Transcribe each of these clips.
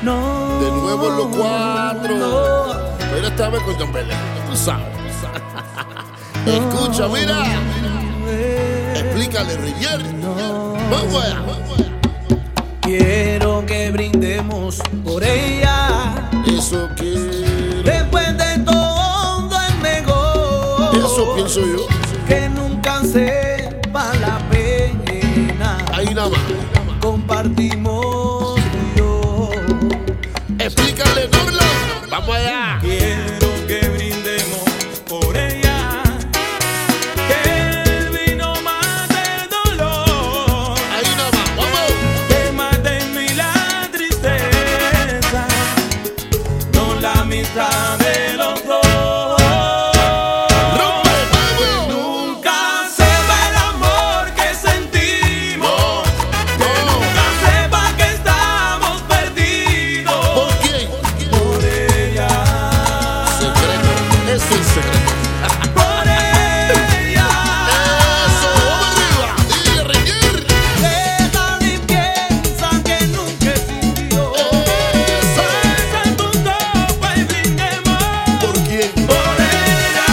No, de nuevo los cuatro. no. Pero esta vez con John Belén, tú sabes. Escucha, mira. Explícale, Reñer. Vamos allá. Quiero que brindemos por ella. Eso quiero. Después de todo es mejor. Eso pienso yo. Que nunca sepa la pena. Ahí nada más. Compartimos tú y yo. Explícale, Norla. Vamos allá. Quiero que brindemos por ella. Que el vino mate el dolor. Ahí nada más. Vamos. Que mate en mí la tristeza. Con la amistad de los dos. Rompe, vamos. Nunca sepa el amor que sentimos. Que nunca sepa que estamos perdidos. ¿Por quién? Por ella. Secreto. Es el secreto. Por ella. Eso. Vamos arriba. Dile, Reñer. Deja y piensa que nunca existió. Eso. Pasa tu copa y brindemos. ¿Por quién? Por ella.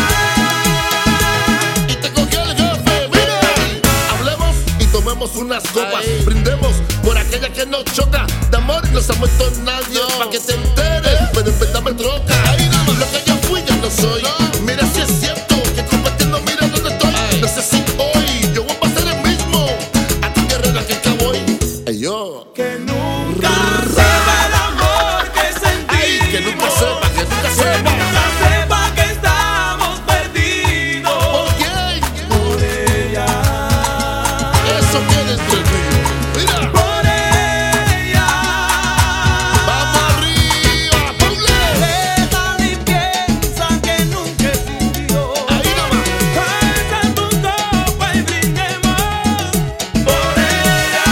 Y te cogió el jefe, mira. Hablemos y tomemos unas copas. Ay. Brindemos por aquella que nos choca. De amor no se ha muerto nadie. No. Pa' que te enteres, pero empezame troca. Ahí nada más. Lo que yo fui, ya no soy. Mira si es cierto que compartiendo, mira dónde estoy. Ay. No sé si hoy yo voy a pasar el mismo. A ti guerrera que acá voy. Ey, yo. Que nunca sepa el amor que sentimos. Ay, que nunca sepa, que nunca Que sepa. nunca sepa que estamos perdidos. ¿Por quién? Por ella. Eso queda entre tú y yo. Mira. Por ella. Vamos arriba, ponle. Deja y piensa que nunca existió. Ahí nada más. Pasa tu copa y brindemos por ella.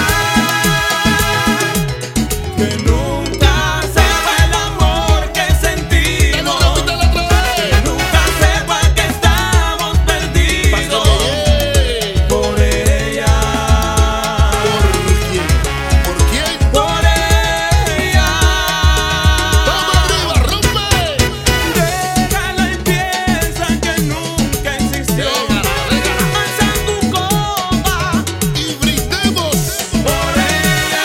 Que nunca sepa el amor que Dale, sentimos. repítelo otra vez. Que nunca sepa que estamos Pa' que perdidos. llegue. Por ella. ¿Por quién? Por ella. Vamos arriba, rompe. Déjala y piensa que nunca existió. Régala. Alza tu copa Y brindemos. por ella.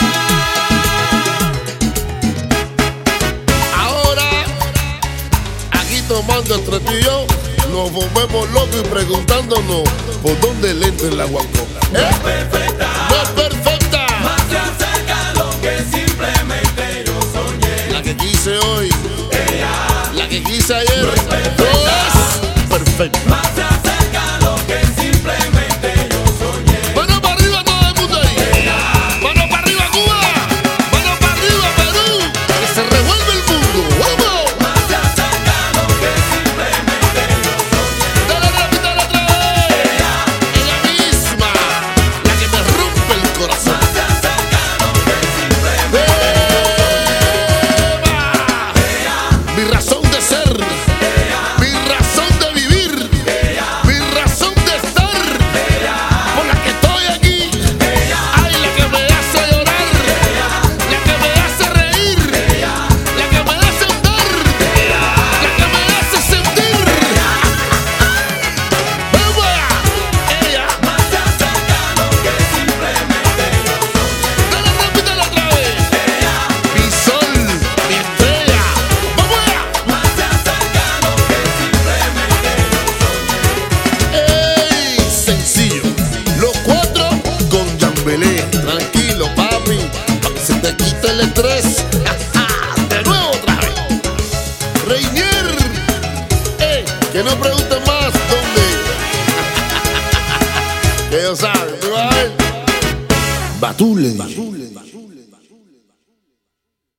Ahora, aquí tomando entre tú y yo, nos volvemos locos y preguntándonos por dónde le entra el agua coca. Perfecta, No es perfecta. más se acerca a lo que simplemente yo soñé. La que quise hoy, la que quise ayer, no es perfecta. Más se acerca a lo que simplemente yo soñé. Mano para arriba todo el mundo ahí. Mano para arriba Cuba. Mano para arriba Perú. Que se revuelve el mundo. ¡Vamos! Más se acerca a lo que simplemente yo soñé. Dale, repítelo otra vez. Ella misma, la que me rompe el corazón. Más se acerca a lo que simplemente ¡Eva! Mi razón de ser, mi razón de vivir, mi razón de estar, por la que estoy aquí. Ay, la que me hace llorar, la que me hace reír, la que me hace andar, la que me hace sentir. ¡Vamos! Ella. más se acerca a lo que simplemente yo soñé. Dale, repítelo otra vez. Mi sol, mi estrella. ¡Vamos allá! Más se acerca a lo que simplemente yo soñé. ¡Ey! Sencillo. Los cuatro con Jambelé. Tranquilo, papi. Pa' que se te quite el estrés. De nuevo otra vez. Reinier. ¡Ey! Que no pregunten más dónde. Que ellos saben. ¿Tú vas a ver? Batule.